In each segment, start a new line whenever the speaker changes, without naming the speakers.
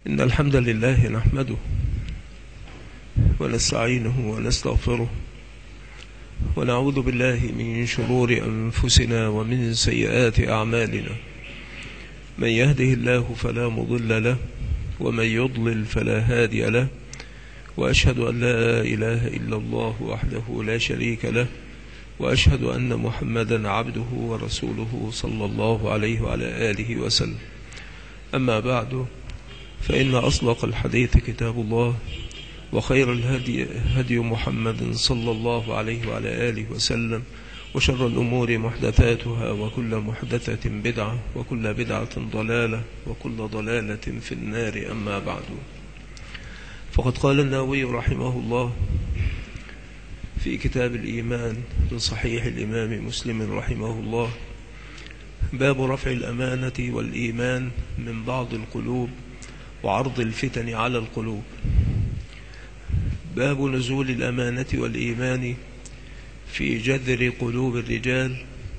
إن الحمد لله نحمده ونستعينه ونستغفره ونعوذ بالله من شرور أنفسنا ومن سيئات أعمالنا. من يهده الله فلا مضل له ومن يضلل فلا هادي له، وأشهد أن لا إله إلا الله وحده لا شريك له، وأشهد أن محمدا عبده ورسوله صلى الله عليه وعلى آله وسلم. أما بعد، فإن أصدق الحديث كتاب الله، وخير الهدي هدي محمد صلى الله عليه وعلى آله وسلم، وشر الأمور محدثاتها، وكل محدثة بدعة، وكل بدعة ضلالة، وكل ضلالة في النار. أما بعد، فقد قال النووي رحمه الله في كتاب الإيمان من صحيح الإمام مسلم رحمه الله: باب رفع الأمانة والإيمان من بعض القلوب وعرض الفتن على القلوب. باب نزول الأمانة والإيمان في جذر قلوب الرجال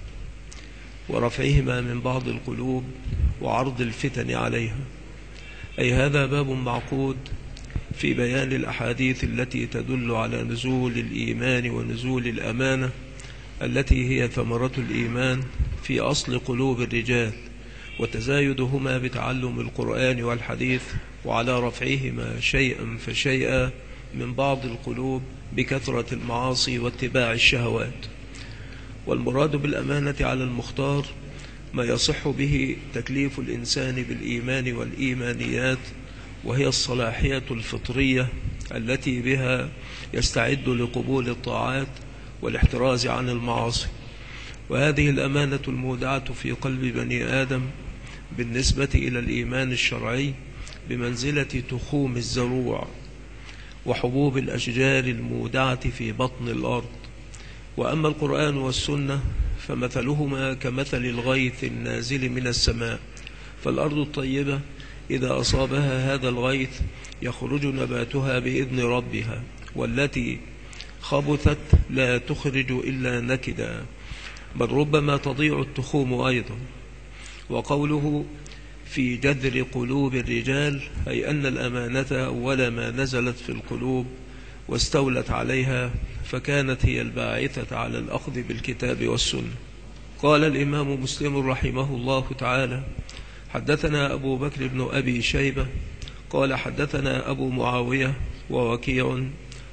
ورفعهما من بعض القلوب وعرض الفتن عليها. أي هذا باب معقود في بيان الأحاديث التي تدل على نزول الإيمان ونزول الأمانة التي هي ثمرة الإيمان في أصل قلوب الرجال، وتزايدهما بتعلم القرآن والحديث، وعلى رفعهما شيئا فشيئا من بعض القلوب بكثرة المعاصي واتباع الشهوات. والمراد بالأمانة على المختار ما يصح به تكليف الإنسان بالإيمان والإيمانيات، وهي الصلاحية الفطرية التي بها يستعد لقبول الطاعات والاحتراز عن المعاصي. وهذه الأمانة المودعة في قلب بني آدم بالنسبة إلى الإيمان الشرعي بمنزلة تخوم الزروع وحبوب الأشجار المودعة في بطن الأرض. وأما القرآن والسنة فمثلهما كمثل الغيث النازل من السماء، فالأرض الطيبة إذا أصابها هذا الغيث يخرج نباتها بإذن ربها، والتي خبثت لا تخرج إلا نكدا، بل ربما تضيع التخوم أيضا. وقوله في جذر قلوب الرجال أي أن الأمانة أول ما نزلت في القلوب واستولت عليها، فكانت هي الباعثة على الأخذ بالكتاب والسنة. قال الإمام مسلم رحمه الله تعالى: حدثنا أبو بكر بن أبي شيبة قال حدثنا أبو معاوية ووكيع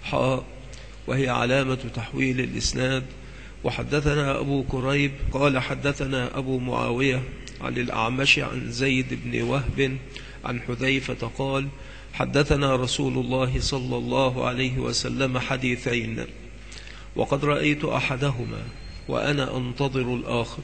وهي علامة تحويل الإسناد. وحدثنا أبو كريب قال حدثنا أبو معاوية عن الأعمش عن زيد بن وهب عن حذيفة قال: حدثنا رسول الله صلى الله عليه وسلم حديثين، وقد رأيت أحدهما وأنا أنتظر الآخر.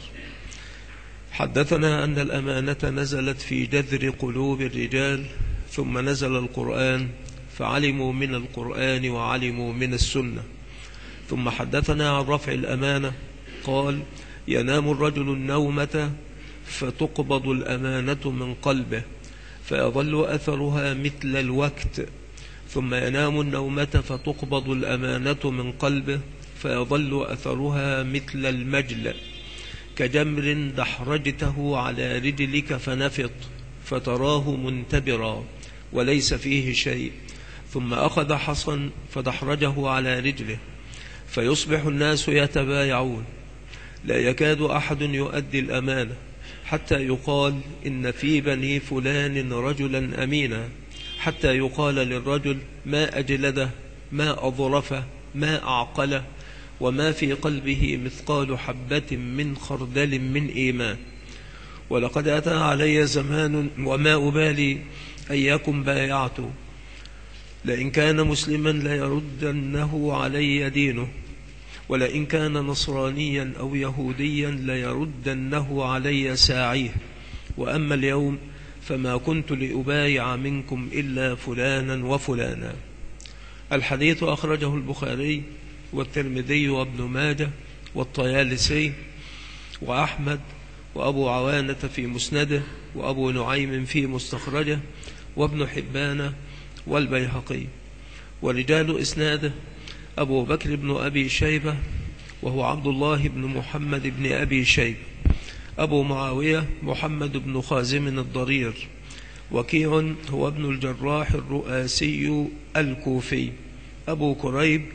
حدثنا أن الأمانة نزلت في جذر قلوب الرجال، ثم نزل القرآن فعلموا من القرآن وعلموا من السنة. ثم حدثنا عن رفع الأمانة قال: ينام الرجل النومة فتقبض الأمانة من قلبه فيظل أثرها مثل الوقت، ثم ينام النومة فتقبض الأمانة من قلبه فيظل أثرها مثل المجل، كجمر دحرجته على رجلك فنفط فتراه منتبرا وليس فيه شيء، ثم أخذ حصا فدحرجه على رجله فيصبح الناس يتبايعون، لا يكاد أحد يؤدي الأمانة حتى يقال إن في بني فلان رجلا أمينا، حتى يقال للرجل ما أجلده، ما أظرفه، ما أعقله، وما في قلبه مثقال حبة من خردل من إيمان. ولقد أتى علي زمان وما أبالي أيكم بايعت، لئن كان مسلما ليردنه علي دينه، ولئن كان نصرانيا أو يهوديا ليردنه علي ساعيه. وأما اليوم فما كنت لأبايع منكم إلا فلانا وفلانا. الحديث أخرجه البخاري والترمذي وابن ماجه والطيالسي وأحمد وأبو عوانة في مسنده وأبو نعيم في مستخرجه وابن حبان والبيهقي. ورجال إسناده أبو بكر بن أبي شيبة وهو عبد الله بن محمد بن أبي شيبة، أبو معاوية محمد بن خازم الضرير، وكيع هو ابن الجراح الرؤاسي الكوفي. أبو كريب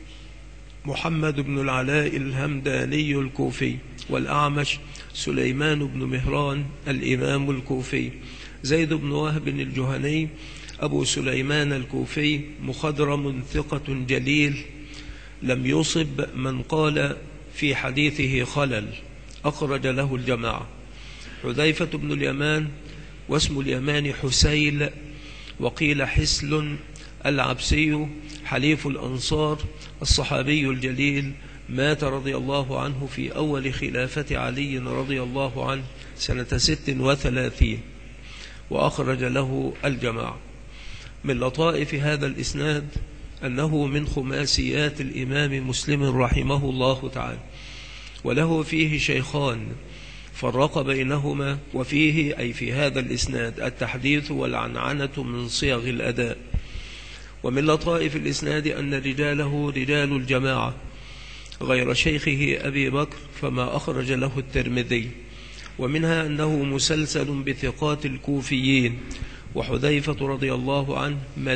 محمد بن العلاء الهمداني الكوفي. والأعمش سليمان بن مهران الإمام الكوفي. زيد بن وهب الجهني أبو سليمان الكوفي مخضرم ثقة جليل، لم يصب من قال في حديثه خلل، أخرج له الجماعة. حذيفة بن اليمان واسم اليمان حسيل، وقيل حسل العبسي، حليف الأنصار، الصحابي الجليل، مات رضي الله عنه في أول خلافة علي رضي الله عنه سنة 36، وأخرج له الجماعة. من لطائف هذا الإسناد أنه من خماسيات الإمام مسلم رحمه الله تعالى، وله فيه شيخان فرق بينهما، وفيه أي في هذا الإسناد التحديث والعنعنة من صيغ الأداء. ومن لطائف الإسناد أن رجاله رجال الجماعة غير شيخه أبي بكر، فما أخرج له الترمذي. ومنها أنه مسلسل بثقات الكوفيين، وحذيفة رضي الله عنه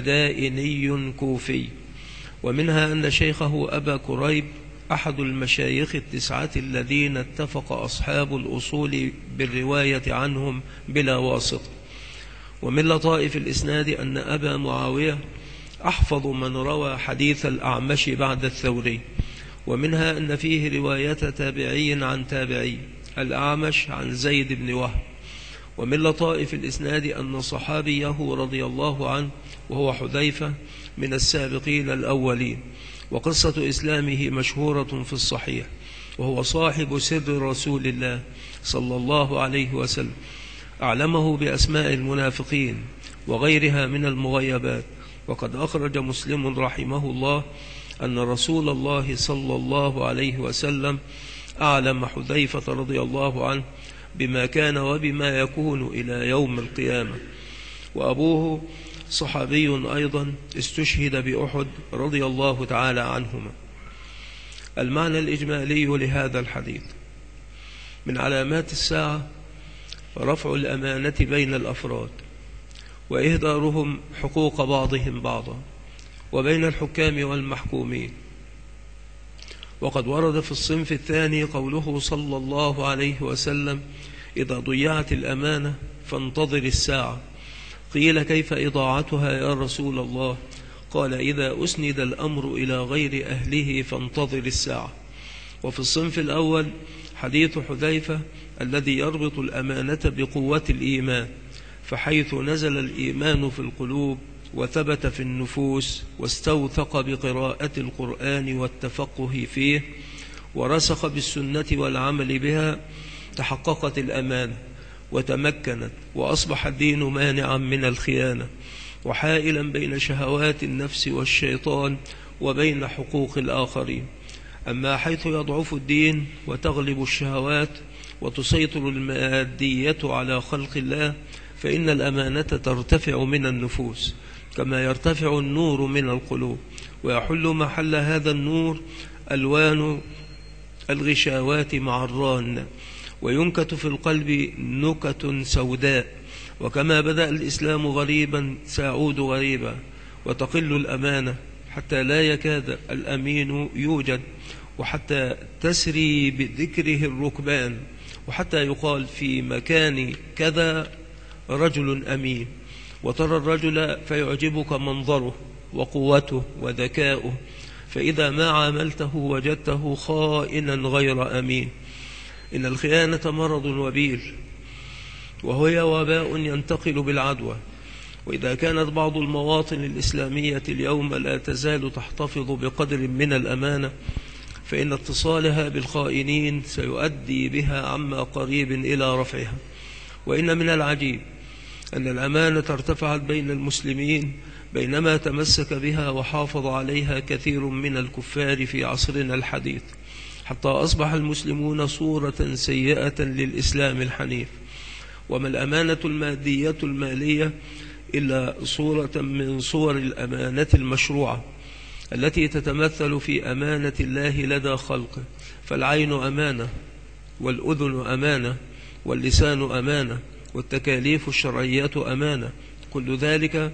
مدائني كوفي. ومنها أن شيخه أبا كريب أحد المشايخ التسعة الذين اتفق أصحاب الأصول بالرواية عنهم بلا واسطة. ومن لطائف الإسناد أن أبا معاوية أحفظ من روى حديث الأعمش بعد الثوري. ومنها أن فيه رواية تابعي عن تابعي، الأعمش عن زيد بن وهب. ومن لطائف الإسناد أن صحابيه رضي الله عنه وهو حذيفة من السابقين الأولين، وقصة إسلامه مشهورة في الصحيح، وهو صاحب سر رسول الله صلى الله عليه وسلم، أعلمه بأسماء المنافقين وغيرها من المغيبات. وقد أخرج مسلم رحمه الله أن رسول الله صلى الله عليه وسلم أعلم حذيفة رضي الله عنه بما كان وبما يكون إلى يوم القيامة. وأبوه صحابي أيضا استشهد بأحد رضي الله تعالى عنهما. المعنى الإجمالي لهذا الحديث: من علامات الساعة رفع الأمانة بين الأفراد، وإهدارهم حقوق بعضهم بعضا، وبين الحكام والمحكومين. وقد ورد في الصنف الثاني قوله صلى الله عليه وسلم: إذا ضيعت الأمانة فانتظر الساعة. قيل: كيف إضاعتها يا رسول الله؟ قال: إذا أسند الأمر إلى غير أهله فانتظر الساعة. وفي الصنف الأول حديث حذيفة الذي يربط الأمانة بقوة الإيمان، فحيث نزل الإيمان في القلوب وثبت في النفوس واستوثق بقراءة القرآن والتفقه فيه ورسخ بالسنة والعمل بها، تحققت الأمانة وتمكنت، وأصبح الدين مانعا من الخيانة، وحائلا بين شهوات النفس والشيطان وبين حقوق الآخرين. أما حيث يضعف الدين وتغلب الشهوات وتسيطر المادية على خلق الله، فإن الأمانة ترتفع من النفوس كما يرتفع النور من القلوب، ويحل محل هذا النور ألوان الغشاوات مع الران، وينكت في القلب نكت سوداء. وكما بدأ الإسلام غريبا سيعود غريبا، وتقل الأمانة حتى لا يكاد الأمين يوجد، وحتى تسري بذكره الركبان، وحتى يقال في مكان كذا رجل أمين، وترى الرجل فيعجبك منظره وقوته وذكاؤه، فإذا ما عاملته وجدته خائنا غير أمين. إن الخيانة مرض وبيل، وهي وباء ينتقل بالعدوى. وإذا كانت بعض المواطن الإسلامية اليوم لا تزال تحتفظ بقدر من الأمانة، فإن اتصالها بالخائنين سيؤدي بها عما قريب إلى رفعها. وإن من العجيب أن الأمانة ارتفعت بين المسلمين بينما تمسك بها وحافظ عليها كثير من الكفار في عصرنا الحديث، حتى أصبح المسلمون صورة سيئة للإسلام الحنيف. وما الأمانة المادية المالية إلا صورة من صور الأمانة المشروعة التي تتمثل في أمانة الله لدى خلقه. فالعين أمانة، والأذن أمانة، واللسان أمانة، والتكاليف الشرعية أمانة، كل ذلك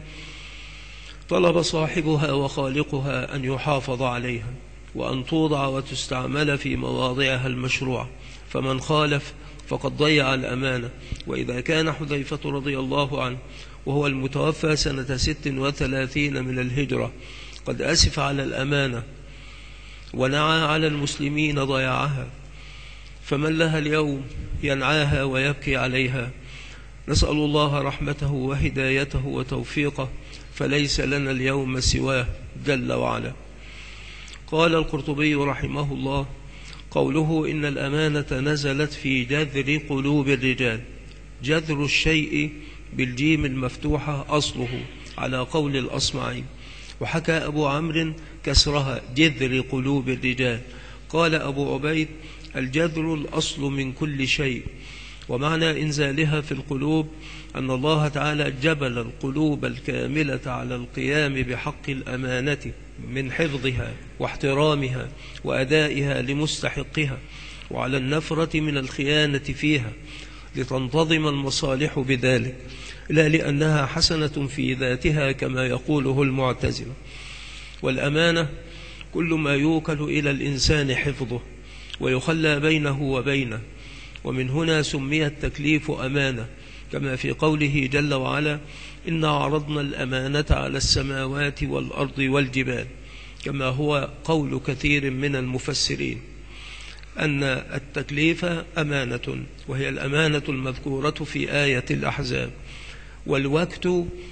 طلب صاحبها وخالقها أن يحافظ عليها وأن توضع وتستعمل في مواضعها المشروعة، فمن خالف فقد ضيع الأمانة. وإذا كان حذيفة رضي الله عنه وهو المتوفى سنة 36 من الهجرة قد أسف على الأمانة ونعى على المسلمين ضياعها، فمن لها اليوم ينعاها ويبكي عليها؟ نسأل الله رحمته وهدايته وتوفيقه، فليس لنا اليوم سواه جل وعلا. قال القرطبي رحمه الله: قوله إن الأمانة نزلت في جذر قلوب الرجال، جذر الشيء بالجيم المفتوحة أصله على قول الأصمعي، وحكى أبو عمرو كسرها جذر قلوب الرجال. قال أبو عبيد: الجذر الأصل من كل شيء. ومعنى إنزالها في القلوب أن الله تعالى جبل القلوب الكاملة على القيام بحق الأمانة من حفظها واحترامها وأدائها لمستحقها، وعلى النفرة من الخيانة فيها لتنتظم المصالح بذلك، لا لأنها حسنة في ذاتها كما يقوله المعتزلة. والأمانة كل ما يوكل إلى الإنسان حفظه ويخلى بينه وبينه، ومن هنا سمي التكليف أمانة، كما في قوله جل وعلا: إنا عرضنا الأمانة على السماوات والأرض والجبال، كما هو قول كثير من المفسرين أن التكليف أمانة، وهي الأمانة المذكورة في آية الأحزاب. والوقت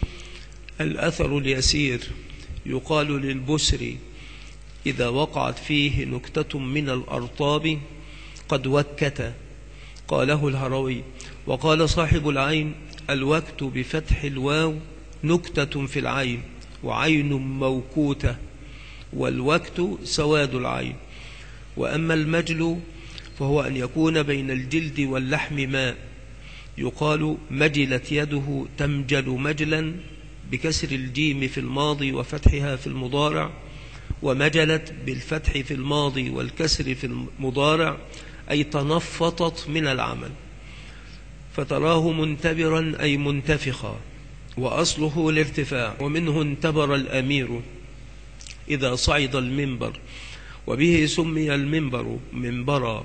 الأثر اليسير، يقال للبسر إذا وقعت فيه نكتة من الأرطاب قد وكت، قاله الهروي. وقال صاحب العين: الوقت بفتح الواو نكتة في العين وعين موكوتة، والوقت سواد العين. وأما المجل فهو أن يكون بين الجلد واللحم ماء، يقال مجلت يده تمجل مجلا بكسر الجيم في الماضي وفتحها في المضارع، ومجلت بالفتح في الماضي والكسر في المضارع، أي تنفطت من العمل. فتراه منتبرا أي منتفخا، وأصله الارتفاع، ومنه انتبر الأمير إذا صعد المنبر، وبه سمي المنبر منبرا.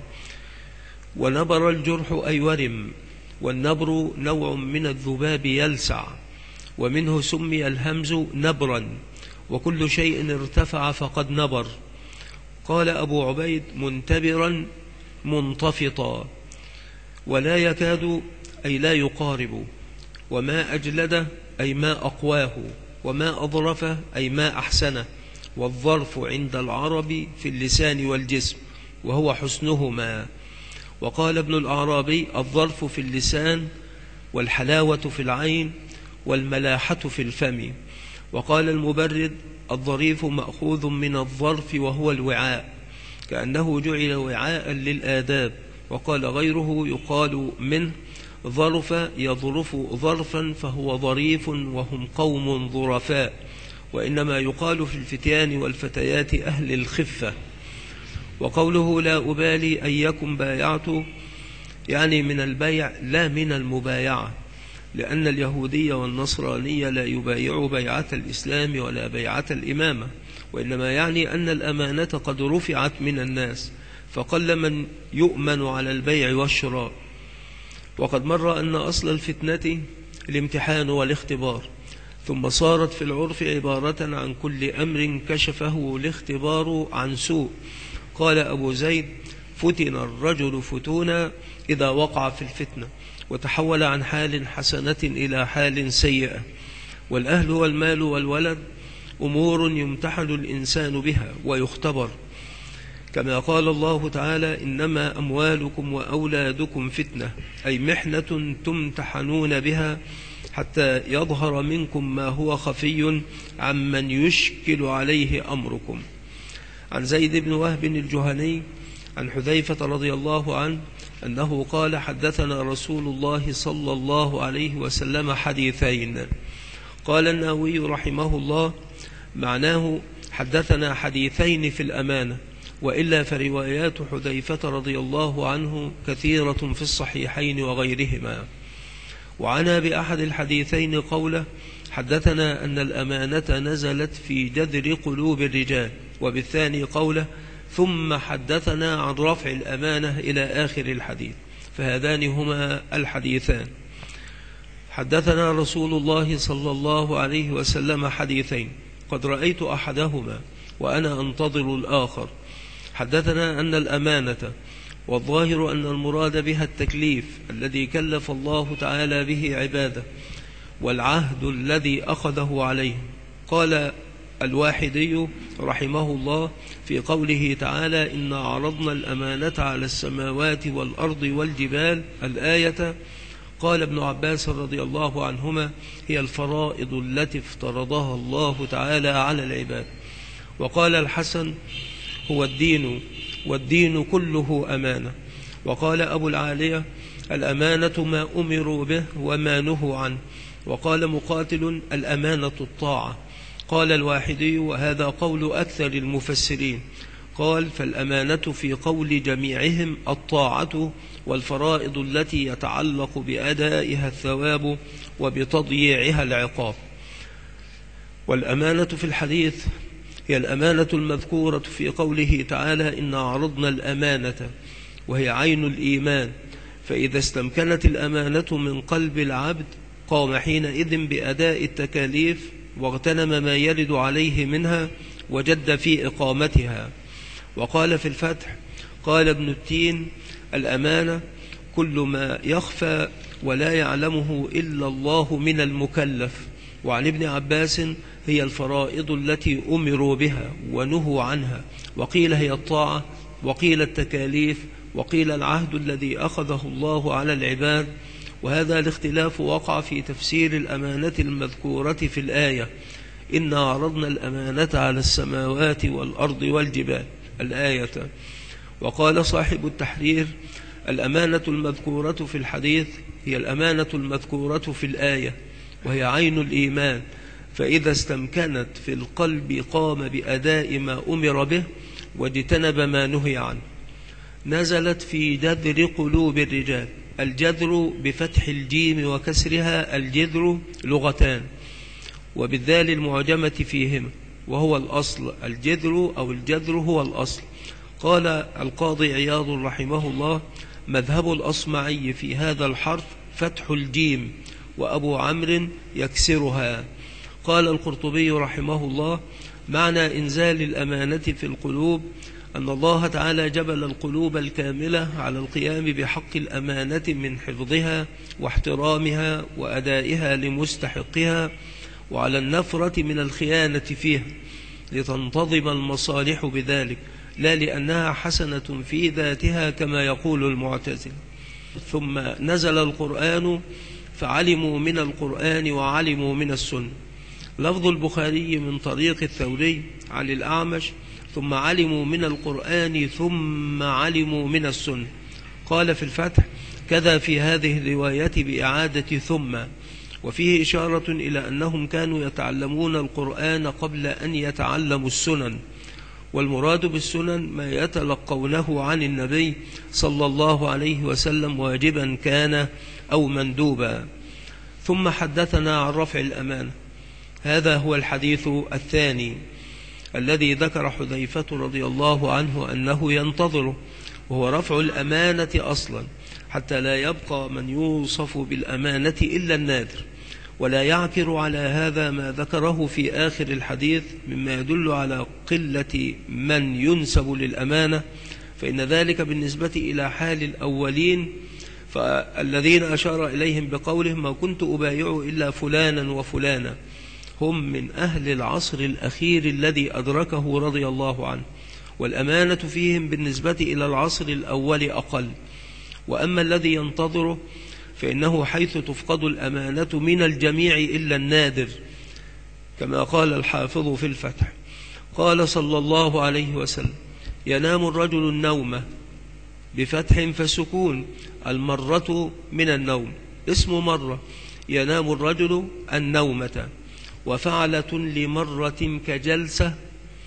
ونبر الجرح أي ورم، والنبر نوع من الذباب يلسع، ومنه سمي الهمز نبرا، وكل شيء ارتفع فقد نبر. قال أبو عبيد: منتبرا منتفطا، ولا يكاد أي لا يقارب، وما أجلد أي ما أقواه، وما أظرف أي ما أحسنه. والظرف عند العرب في اللسان والجسم، وهو حسنهما. وقال ابن الأعرابي: الظرف في اللسان، والحلاوة في العين، والملاحة في الفم. وقال المبرد: الظريف مأخوذ من الظرف وهو الوعاء، كأنه جعل وعاء للآداب. وقال غيره: يقال منه ظرف يظرف ظرفا فهو ظريف، وهم قوم ظرفاء. وإنما يقال في الفتيان والفتيات أهل الخفة. وقوله لا أبالي أيكم بايعت، يعني من البيع لا من المبايعة، لأن اليهودي والنصراني لا يبايع بيعة الإسلام ولا بيعة الإمامة، وإنما يعني أن الأمانة قد رفعت من الناس، فقل من يؤمن على البيع والشراء. وقد مر أن أصل الفتنة الامتحان والاختبار، ثم صارت في العرف عبارة عن كل أمر كشفه الاختبار عن سوء. قال أبو زيد: فتن الرجل فتونا إذا وقع في الفتنة، وتحول عن حال حسنة إلى حال سيئة. والأهل والمال والولد أمور يمتحن الإنسان بها ويختبر، كما قال الله تعالى: إنما أموالكم وأولادكم فتنة، أي محنة تمتحنون بها حتى يظهر منكم ما هو خفي عمن يشكل عليه أمركم. عن زيد بن وهب الجهني عن حذيفة رضي الله عنه أنه قال: حدثنا رسول الله صلى الله عليه وسلم حديثين. قال النووي رحمه الله: معناه حدثنا حديثين في الأمانة، وإلا فروايات حذيفة رضي الله عنه كثيرة في الصحيحين وغيرهما. وعنا بأحد الحديثين قوله حدثنا أن الأمانة نزلت في جذر قلوب الرجال، وبالثاني قوله ثم حدثنا عن رفع الأمانة إلى آخر الحديث، فهذان هما الحديثان. حدثنا رسول الله صلى الله عليه وسلم حديثين قد رأيت أحدهما وأنا أنتظر الآخر. حدثنا أن الأمانة، والظاهر أن المراد بها التكليف الذي كلف الله تعالى به عباده، والعهد الذي أخذه عليهم. قال الواحدي رحمه الله في قوله تعالى إنا عرضنا الأمانة على السماوات والأرض والجبال الآية، قال ابن عباس رضي الله عنهما هي الفرائض التي افترضها الله تعالى على العباد. وقال الحسن هو الدين، والدين كله أمانة. وقال أبو العالية الأمانة ما أمروا به وما نهوا عنه. وقال مقاتل الأمانة الطاعة. قال الواحدي وهذا قول أكثر المفسرين، قال فالأمانة في قول جميعهم الطاعة والفرائض التي يتعلق بأدائها الثواب وبتضييعها العقاب. والأمانة في الحديث هي الأمانة المذكورة في قوله تعالى إنا عرضنا الأمانة، وهي عين الإيمان، فإذا استمكنت الأمانة من قلب العبد قام حينئذ بأداء التكاليف واغتنم ما يرد عليه منها وجد في إقامتها. وقال في الفتح قال ابن التين الأمانة كل ما يخفى ولا يعلمه إلا الله من المكلف. وعن ابن عباس هي الفرائض التي أمروا بها ونهوا عنها، وقيل هي الطاعة، وقيل التكاليف، وقيل العهد الذي أخذه الله على العباد. وهذا الاختلاف وقع في تفسير الأمانة المذكورة في الآية إنا عرضنا الأمانة على السماوات والأرض والجبال الآية. وقال صاحب التحرير الأمانة المذكورة في الحديث هي الأمانة المذكورة في الآية، وهي عين الإيمان، فإذا استمكنت في القلب قام بأداء ما أمر به واجتنب ما نهي عنه. نزلت في جذر قلوب الرجال. الجذر بفتح الجيم وكسرها الجذر لغتان، وبالذال المعجمة فيهما، وهو الأصل. الجذر أو الجذر هو الأصل. قال القاضي عياض رحمه الله مذهب الأصمعي في هذا الحرف فتح الجيم، وأبو عمرو يكسرها. قال القرطبي رحمه الله معنى إنزال الأمانة في القلوب أن الله تعالى جبل القلوب الكاملة على القيام بحق الأمانة من حفظها واحترامها وأدائها لمستحقها، وعلى النفرة من الخيانة فيها لتنتظم المصالح بذلك، لا لأنها حسنة في ذاتها كما يقول المعتزلة. ثم نزل القرآن فعلموا من القرآن وعلموا من السنة. لفظ البخاري من طريق الثوري عن الأعمش ثم علموا من القرآن ثم علموا من السنة. قال في الفتح كذا في هذه الرواية بإعادة ثم، وفيه إشارة إلى أنهم كانوا يتعلمون القرآن قبل أن يتعلموا السنن، والمراد بالسنن ما يتلقونه عن النبي صلى الله عليه وسلم واجبا كان أو مندوبا. ثم حدثنا عن رفع الأمانة. هذا هو الحديث الثاني الذي ذكر حذيفة رضي الله عنه أنه ينتظره، وهو رفع الأمانة أصلا، حتى لا يبقى من يوصف بالأمانة إلا النادر. ولا يعكر على هذا ما ذكره في آخر الحديث مما يدل على قلة من ينسب للأمانة، فإن ذلك بالنسبة إلى حال الأولين فالذين أشار إليهم بقوله ما كنت أبايع إلا فلانا وفلانا، هم من أهل العصر الأخير الذي أدركه رضي الله عنه، والأمانة فيهم بالنسبة إلى العصر الأول أقل. وأما الذي ينتظره فإنه حيث تفقد الأمانة من الجميع إلا النادر، كما قال الحافظ في الفتح. قال صلى الله عليه وسلم ينام الرجل النوم بفتح فسكون، المرة من النوم اسم مرة، ينام الرجل النومة، وفعلة لمرة كجلسة،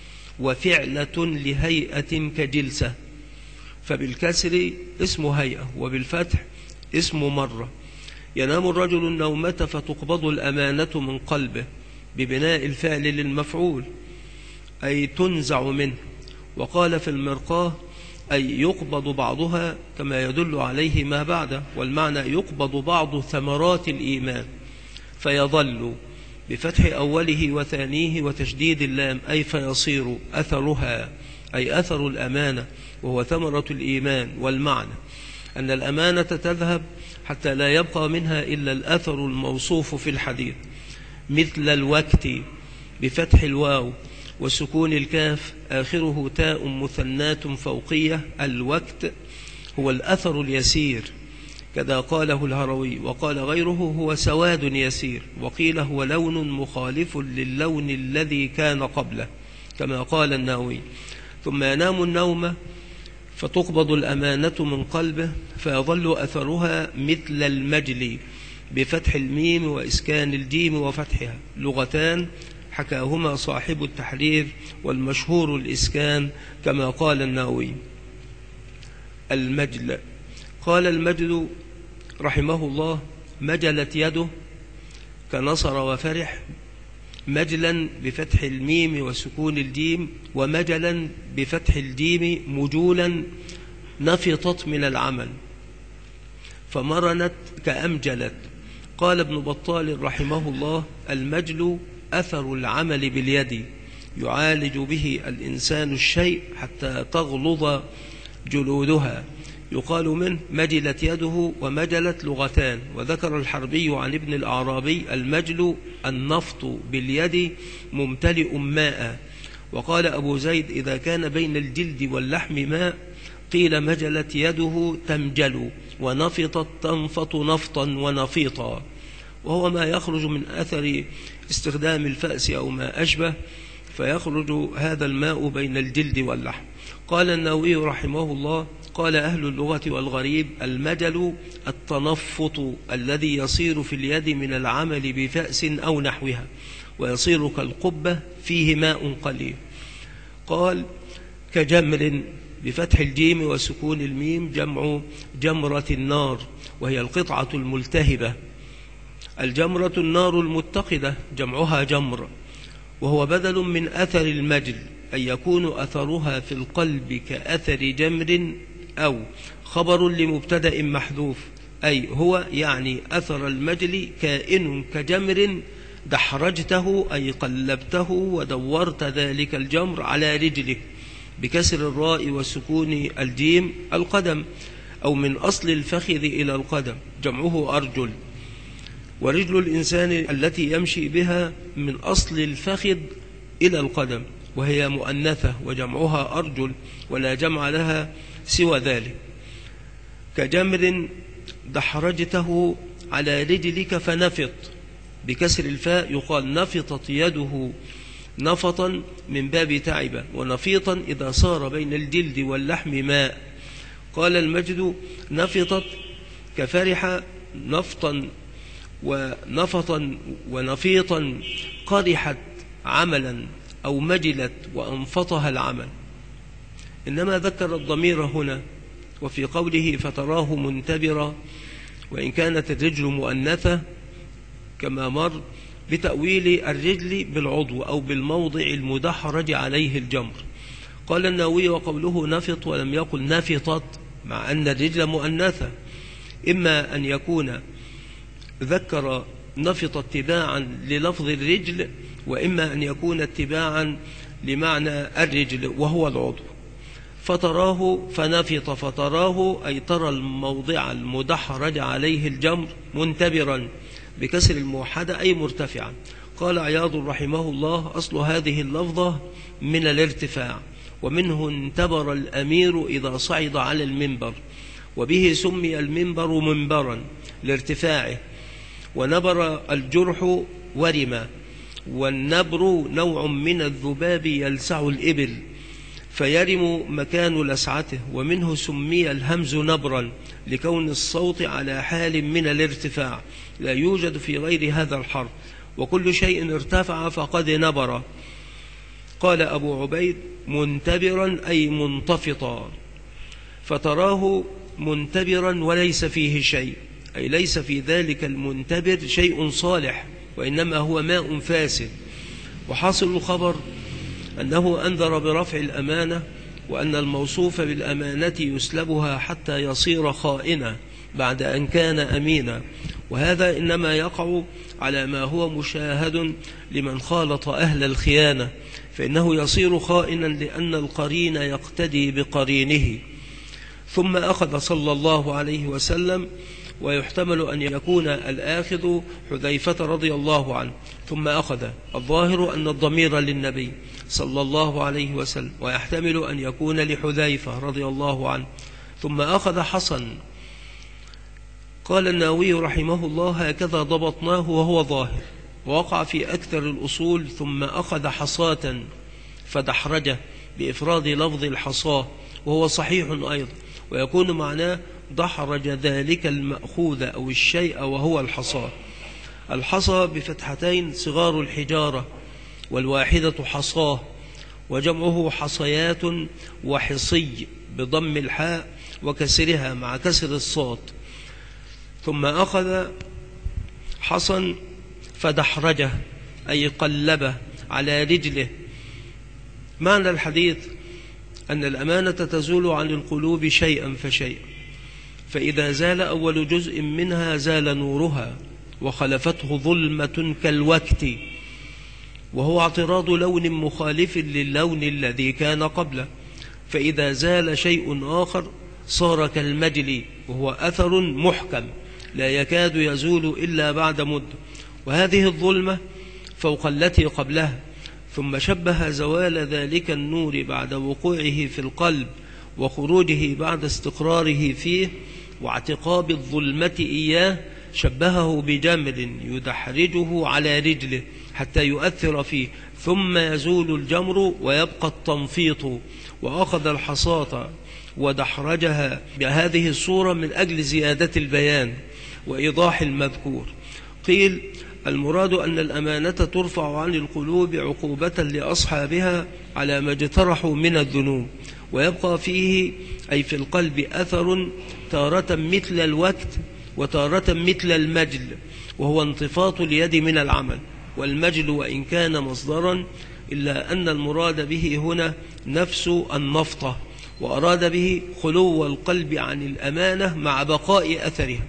وفعلة لهيئة فبالكسر اسم هيئة وبالفتح اسم مرة. ينام الرجل النومة فتقبض الأمانة من قلبه ببناء الفعل للمفعول، أي تنزع منه. وقال في المرقاة أي يقبض بعضها كما يدل عليه ما بعده، والمعنى يقبض بعض ثمرات الإيمان فيظل بفتح أوله وثانيه وتشديد اللام، أي فيصير أثرها، أي أثر الأمانة وهو ثمرة الإيمان. والمعنى أن الأمانة تذهب حتى لا يبقى منها إلا الأثر الموصوف في الحديث، مثل الوقت بفتح الواو وسكون الكاف آخره تاء مثنات فوقية. الوقت هو الأثر اليسير كذا قاله الهروي، وقال غيره هو سواد يسير، وقيل هو لون مخالف للون الذي كان قبله كما قال النووي. ثم ينام النوم فتقبض الأمانة من قلبه فيظل أثرها مثل المجلي بفتح الميم وإسكان الجيم وفتحها، لغتان حكاهما صاحب التحرير والمشهور الإسكان كما قال النووي. المجل، قال المجل رحمه الله مجلت يده كنصر وفرح، مجلا بفتح الميم وسكون الجيم، ومجلا بفتح الجيم مجولا نفطت من العمل فمرنت كأمجلت. قال ابن بطال رحمه الله المجل أثر العمل باليد يعالج به الإنسان الشيء حتى تغلظ جلودها، يقال منه مجلت يده ومجلت لغتان. وذكر الحربي عن ابن الأعرابي المجل النفط باليد ممتلئ ماء. وقال أبو زيد إذا كان بين الجلد واللحم ماء قيل مجلت يده تمجل، ونفطت تنفط نفطا ونفيطا، وهو ما يخرج من أثر استخدام الفأس أو ما أشبه، فيخرج هذا الماء بين الجلد واللحم. قال النووي رحمه الله قال أهل اللغة والغريب المجل التنفط الذي يصير في اليد من العمل بفأس أو نحوها، ويصير كالقبة فيه ماء قليل. قال كجمر بفتح الجيم وسكون الميم، جمع جمرة النار وهي القطعة الملتهبة. الجمرة النار المتقدة جمعها جمر، وهو بدل من أثر المجل، أن يكون أثرها في القلب كأثر جمر، أو خبر لمبتدأ محذوف، أي هو يعني أثر المجل كائن كجمر دحرجته أي قلبته ودورت ذلك الجمر على رجلك بكسر الراء وسكون الجيم القدم، أو من أصل الفخذ إلى القدم جمعه أرجل. ورجل الإنسان التي يمشي بها من أصل الفخذ إلى القدم، وهي مؤنثة وجمعها أرجل ولا جمع لها سوى ذلك. كجمر دحرجته على رجلك فنفط بكسر الفاء، يقال نفطت يده نفطا من باب تعب، ونفيطا إذا صار بين الجلد واللحم ماء. قال المجد نفطت كفرح نفطا ونفطا ونفيطا، قرحت عملا أو مجلت وأنفطها العمل. إنما ذكر الضمير هنا وفي قوله فتراه منتبرا، وإن كانت الرجل مؤنثة كما مر، بتأويل الرجل بالعضو أو بالموضع المدحرج عليه الجمر. قال النووي وقوله نفط ولم يقل نفطت، مع أن الرجل مؤنثة، إما أن يكون ذكر نفط اتباعا للفظ الرجل، وإما أن يكون اتباعا لمعنى الرجل وهو العضو. فتراه فنفط، فتراه أي ترى الموضع المدحرج عليه الجمر منتبرا بكسر الموحدة أي مرتفعا. قال عياض رحمه الله أصل هذه اللفظة من الارتفاع، ومنه انتبر الأمير إذا صعد على المنبر، وبه سمي المنبر منبرا لارتفاعه. ونبر الجرح ورما، والنبر نوع من الذباب يلسع الإبل فيرم مكان لسعته، ومنه سمي الهمز نبرا لكون الصوت على حال من الارتفاع لا يوجد في غير هذا الحرف، وكل شيء ارتفع فقد نبر. قال أبو عبيد منتبرا أي منتفطا، فتراه منتبرا وليس فيه شيء، أي ليس في ذلك المنتبر شيء صالح، وإنما هو ماء فاسد. وحاصل الخبر أنه أنذر برفع الأمانة، وأن الموصوف بالأمانة يسلبها حتى يصير خائنا بعد أن كان أمينا. وهذا إنما يقع على ما هو مشاهد لمن خالط أهل الخيانة، فإنه يصير خائنا لأن القرين يقتدي بقرينه. ثم أخذ صلى الله عليه وسلم، ويحتمل أن يكون الآخذ حذيفة رضي الله عنه، ثم أخذ، الظاهر أن الضمير للنبي صلى الله عليه وسلم، ويحتمل أن يكون لحذيفة رضي الله عنه، ثم أخذ حصن. قال النووي رحمه الله: هكذا ضبطناه وهو ظاهر، ووقع في أكثر الأصول. ثم أخذ حصاة فدحرجه بإفراد لفظ الحصاة، وهو صحيح أيضا، ويكون معناه دحرج ذلك المأخوذ أو الشيء وهو الحصاة. الحصى بفتحتين صغار الحجارة، والواحدة حصاه، وجمعه حصيات وحصي بضم الحاء وكسرها مع كسر الصاد. ثم أخذ حصن فدحرجه أي قلبه على رجله. معنى الحديث أن الأمانة تزول عن القلوب شيئا فشيئا، فإذا زال أول جزء منها زال نورها، وخلفته ظلمة كالوقت، وهو اعتراض لون مخالف للون الذي كان قبله. فإذا زال شيء آخر صار كالمجل، وهو أثر محكم لا يكاد يزول إلا بعد مدة، وهذه الظلمة فوق التي قبلها. ثم شبه زوال ذلك النور بعد وقوعه في القلب وخروجه بعد استقراره فيه واعتقاب الظلمة إياه، شبهه بجمر يدحرجه على رجله حتى يؤثر فيه، ثم يزول الجمر ويبقى التنفيط. وأخذ الحصاة ودحرجها بهذه الصورة من أجل زيادة البيان وإيضاح المذكور. قيل: المراد أن الأمانة ترفع عن القلوب عقوبة لأصحابها على ما اجترحوا من الذنوب، ويبقى فيه أي في القلب أثر، تارة مثل الوقت وتارة مثل المجل، وهو انطفاط اليد من العمل. والمجل وإن كان مصدرا، إلا أن المراد به هنا نفس النفطة، وأراد به خلو القلب عن الأمانة مع بقاء أثرها.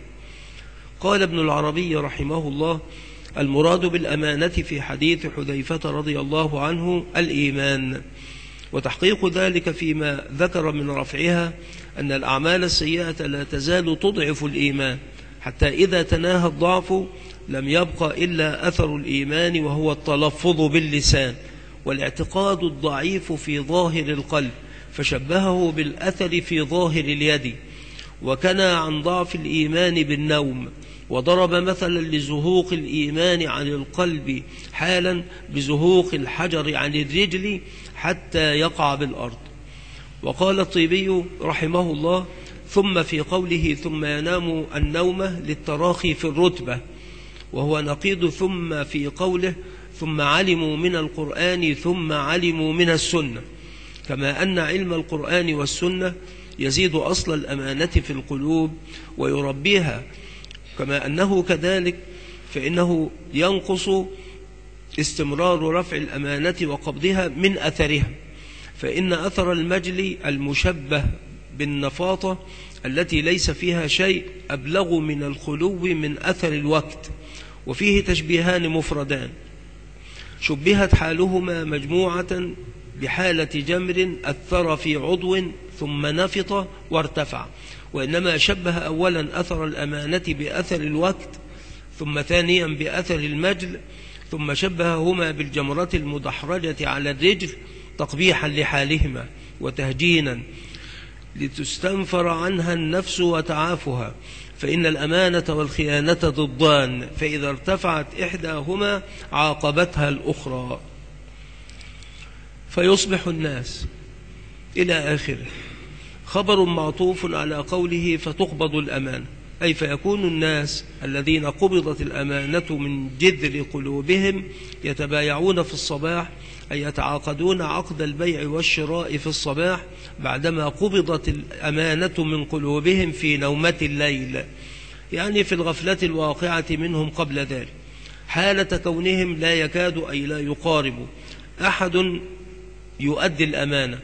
قال ابن العربي رحمه الله: المراد بالأمانة في حديث حذيفة رضي الله عنه الإيمان، وتحقيق ذلك فيما ذكر من رفعها أن الأعمال السيئة لا تزال تضعف الإيمان، حتى إذا تناهى الضعف لم يبقى إلا أثر الإيمان، وهو التلفظ باللسان والاعتقاد الضعيف في ظاهر القلب، فشبهه بالأثر في ظاهر اليد. وكنى عن ضعف الإيمان بالنوم، وضرب مثلا لزهوق الإيمان عن القلب حالا بزهوق الحجر عن الرجل حتى يقع بالأرض. وقال الطيبي رحمه الله: ثم في قوله ثم ينام النومة للتراخي في الرتبة، وهو نقيض ثم في قوله ثم علموا من القرآن ثم علموا من السنة، كما أن علم القرآن والسنة يزيد أصل الأمانة في القلوب ويربيها، كما أنه كذلك فإنه ينقص استمرار رفع الأمانة وقبضها من أثرها. فإن أثر المجل المشبه بالنفاطة التي ليس فيها شيء أبلغ من الخلو من أثر الوقت، وفيه تشبيهان مفردان، شبهت حالهما مجموعة بحالة جمر أثر في عضو ثم نفط وارتفع، وإنما شبه أولا أثر الأمانة بأثر الوقت، ثم ثانيا بأثر المجل، ثم شبههما بالجمرة المدحرجة على الرجل تقبيحا لحالهما وتهجينا لتستنفر عنها النفس وتعافها. فإن الأمانة والخيانة ضدان، فإذا ارتفعت إحداهما عاقبتها الأخرى، فيصبح الناس إلى آخره. خبر معطوف على قوله فتقبض الأمانة، أي فيكون الناس الذين قبضت الأمانة من جذر قلوبهم يتبايعون في الصباح، أي يتعاقدون عقد البيع والشراء في الصباح بعدما قبضت الأمانة من قلوبهم في نومة الليل، يعني في الغفلة الواقعة منهم قبل ذلك، حالة كونهم لا يكاد أي لا يقارب أحد يؤدي الأمانة،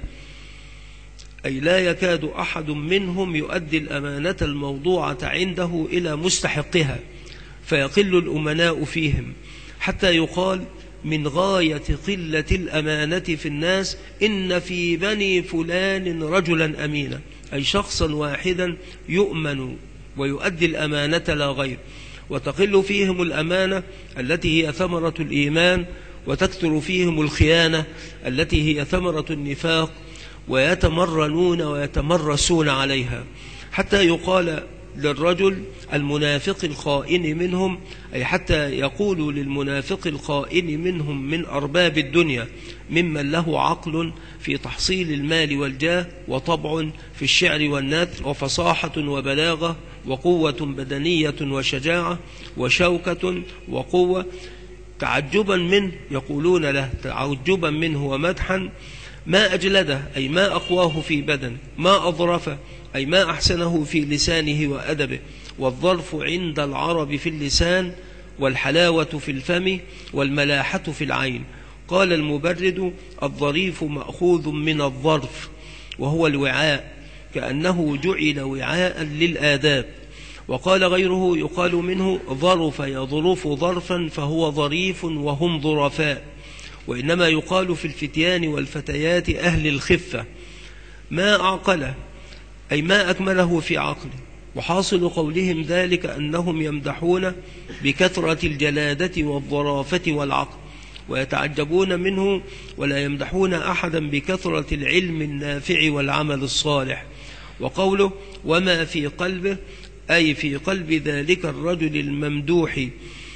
أي لا يكاد أحد منهم يؤدي الأمانة الموضوعة عنده إلى مستحقها، فيقل الأمناء فيهم، حتى يقال من غاية قلة الأمانة في الناس إن في بني فلان رجلا أمينا، أي شخصا واحدا يؤمن ويؤدي الأمانة لا غير، وتقل فيهم الأمانة التي هي ثمرة الإيمان، وتكثر فيهم الخيانة التي هي ثمرة النفاق، ويتمرنون ويتمرسون عليها، حتى يقال للرجل المنافق الخائن منهم، أي حتى يقول للمنافق الخائن منهم من أرباب الدنيا ممن له عقل في تحصيل المال والجاه، وطبع في الشعر والنثر، وفصاحة وبلاغة، وقوة بدنية وشجاعة، وشوكة وقوة، تعجبا منه، يقولون له تعجبا منه ومدحا، ما أجلده أي ما أقواه في بدن، ما أظرفه أي ما أحسنه في لسانه وأدبه، والظرف عند العرب في اللسان، والحلاوة في الفم، والملاحة في العين. قال المبرد الظريف مأخوذ من الظرف وهو الوعاء، كأنه جعل وعاء للآداب. وقال غيره يقال منه ظرف يظرف ظرفا فهو ظريف وهم ظرفاء، وإنما يقال في الفتيان والفتيات أهل الخفة ما أعقله أي ما أكمله في عقله. وحاصل قولهم ذلك أنهم يمدحون بكثرة الجلادة والظرافة والعقل، ويتعجبون منه، ولا يمدحون أحدا بكثرة العلم النافع والعمل الصالح. وقوله وما في قلبه أي في قلب ذلك الرجل الممدوح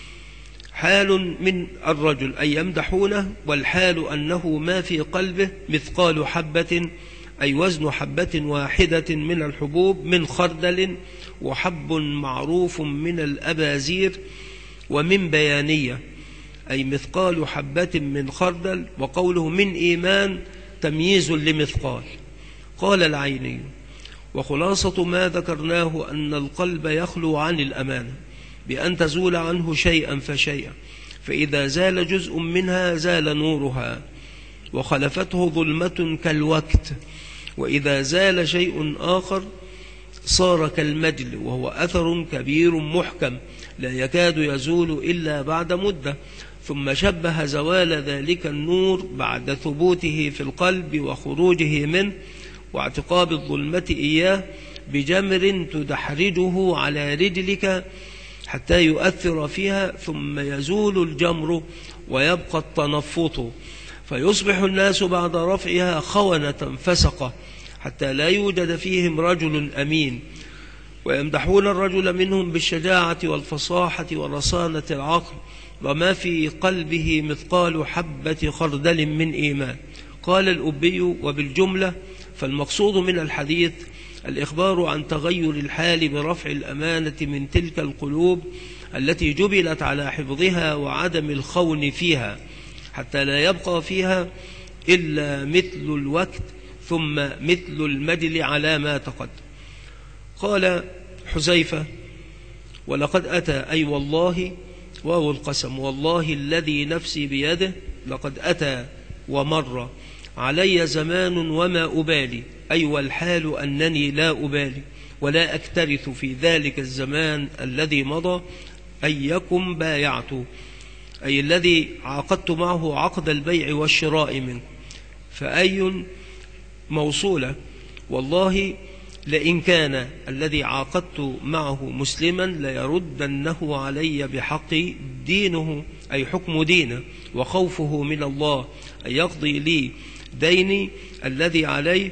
حال من الرجل، أي يمدحونه، والحال أنه ما في قلبه مثقال حبة، أي وزن حبة واحدة من الحبوب من خردل، وحب معروف من الأبازير، ومن بيانية أي مثقال حبة من خردل. وقوله من إيمان تمييز لمثقال. قال العيني وخلاصة ما ذكرناه أن القلب يخلو عن الأمانة بأن تزول عنه شيئا فشيئا، فإذا زال جزء منها زال نورها وخلفته ظلمة كالوقت، وإذا زال شيء آخر صار كالمجل، وهو أثر كبير محكم لا يكاد يزول إلا بعد مدة. ثم شبه زوال ذلك النور بعد ثبوته في القلب وخروجه منه واعتقاب الظلمة إياه بجمر تدحرجه على رجلك حتى يؤثر فيها، ثم يزول الجمر ويبقى التنفط، فيصبح الناس بعد رفعها خونة فسقة حتى لا يوجد فيهم رجل أمين. ويمدحون الرجل منهم بالشجاعة والفصاحة ورصانة العقل، وما في قلبه مثقال حبة خردل من إيمان. قال الأبي وبالجملة فالمقصود من الحديث الإخبار عن تغير الحال برفع الأمانة من تلك القلوب التي جبلت على حفظها وعدم الخون فيها، حتى لا يبقى فيها إلا مثل الوقت ثم مثل المجل على ما تقدم. قال حذيفة ولقد أتى أي والله واو القسم والله الذي نفسي بيده لقد أتى ومر علي زمان وما أبالي، أي والحال أنني لا أبالي ولا أكترث في ذلك الزمان الذي مضى أيكم بايعت، أي الذي عقدت معه عقد البيع والشراء منه. فأي موصولة والله لئن كان الذي عاقدت معه مسلما ليردنه علي بحق دينه، أي حكم دينه، وخوفه من الله أن يقضي لي ديني الذي عليه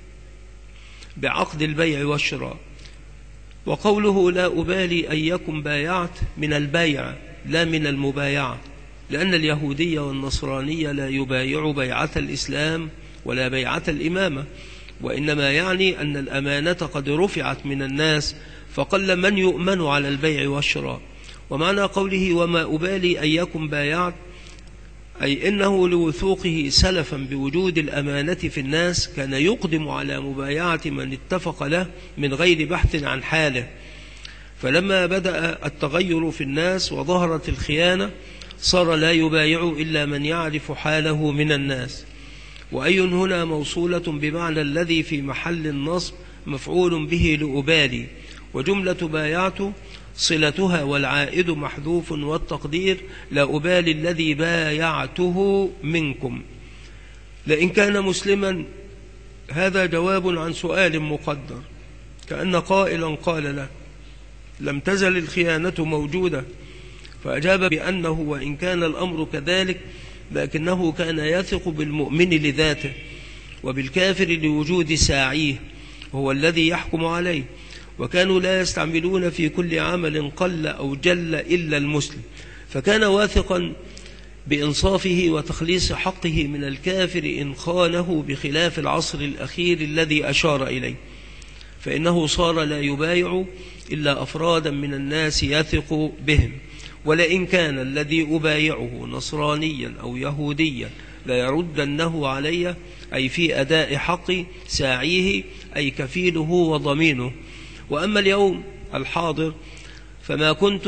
بعقد البيع والشراء. وقوله لا أبالي أيكم بايعت من البيع لا من المبايعة، لأن اليهودية والنصرانية لا يبايع بيعة الإسلام ولا بيعة الإمامة، وإنما يعني أن الأمانة قد رفعت من الناس فقل من يؤمن على البيع والشراء. ومعنى قوله وما أبالي أيكم بايعت أي إنه لوثوقه سلفا بوجود الأمانة في الناس كان يقدم على مبايعة من اتفق له من غير بحث عن حاله، فلما بدأ التغير في الناس وظهرت الخيانة صار لا يبايع إلا من يعرف حاله من الناس. وأي هنا موصولة بمعنى الذي في محل النصب مفعول به لأبالي، وجملة بايعت صلتها والعائد محذوف، والتقدير لا أبالي الذي بايعته منكم. لئن كان مسلما هذا جواب عن سؤال مقدر، كأن قائلا قال له لم تزل الخيانة موجودة، فأجاب بأنه وإن كان الأمر كذلك لكنه كان يثق بالمؤمن لذاته وبالكافر لوجود ساعيه هو الذي يحكم عليه، وكانوا لا يستعملون في كل عمل قل أو جل إلا المسلم، فكان واثقا بإنصافه وتخليص حقه من الكافر إن خانه، بخلاف العصر الأخير الذي أشار إليه، فإنه صار لا يبايع إلا أفرادا من الناس يثق بهم. ولئن كان الذي أبايعه نصرانيا أو يهوديا لا يردنه علي، أي في أداء حق ساعيه، أي كفيله وضمينه. وأما اليوم الحاضر فما كنت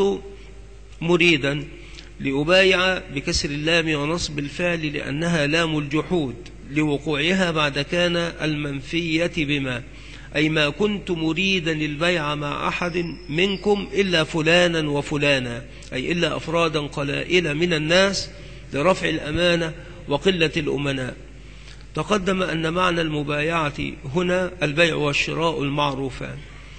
مريدا لأبايع بكسر اللام ونصب الفعل لأنها لام الجحود لوقوعها بعد كان المنفية بما، أي ما كنت مريدا البيع مع أحد منكم إلا فلانا وفلانا، أي إلا أفرادا قلائل من الناس لرفع الأمانة وقلة الأمناء. تقدم أن معنى المبايعة هنا البيع والشراء المعروفان،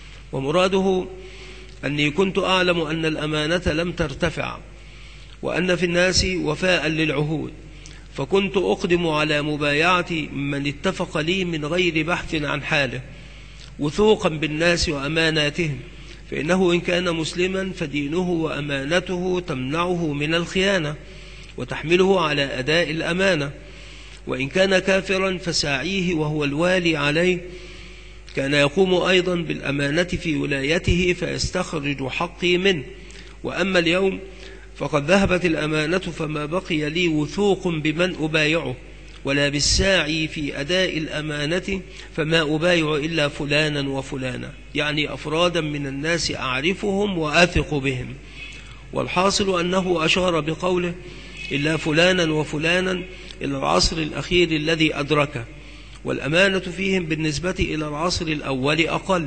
ومراده أني كنت أعلم أن الأمانة لم ترتفع وأن في الناس وفاء للعهود، فكنت أقدم على مبايعة من اتفق لي من غير بحث عن حاله، وثوقا بالناس وأماناتهم، فإنه إن كان مسلما فدينه وأمانته تمنعه من الخيانة وتحمله على أداء الأمانة، وإن كان كافرا فساعيه وهو الوالي عليه كان يقوم أيضا بالأمانة في ولايته فيستخرج حقي منه. وأما اليوم فقد ذهبت الأمانة فما بقي لي وثوق بمن أبايعه، ولا بالساعي في أداء الأمانة فما أبايع إلا فلانا وفلانا، يعني أفرادا من الناس أعرفهم وأثق بهم. والحاصل أنه أشار بقوله إلا فلانا وفلانا إلى العصر الأخير الذي أدركه، والأمانة فيهم بالنسبة إلى العصر الأول أقل.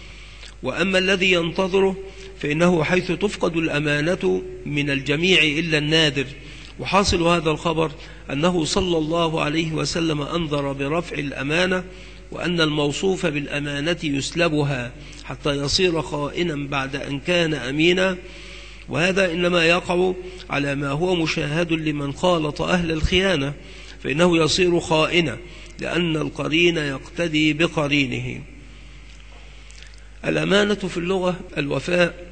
وأما الذي ينتظره فإنه حيث تفقد الأمانة من الجميع إلا النادر. وحاصل هذا الخبر أنه صلى الله عليه وسلم أنذر برفع الأمانة، وأن الموصوف بالأمانة يسلبها حتى يصير خائنا بعد أن كان أمينا، وهذا إنما يقع على ما هو مشاهد لمن خالط أهل الخيانة، فإنه يصير خائنا لأن القرين يقتدي بقرينه. الأمانة في اللغة الوفاء،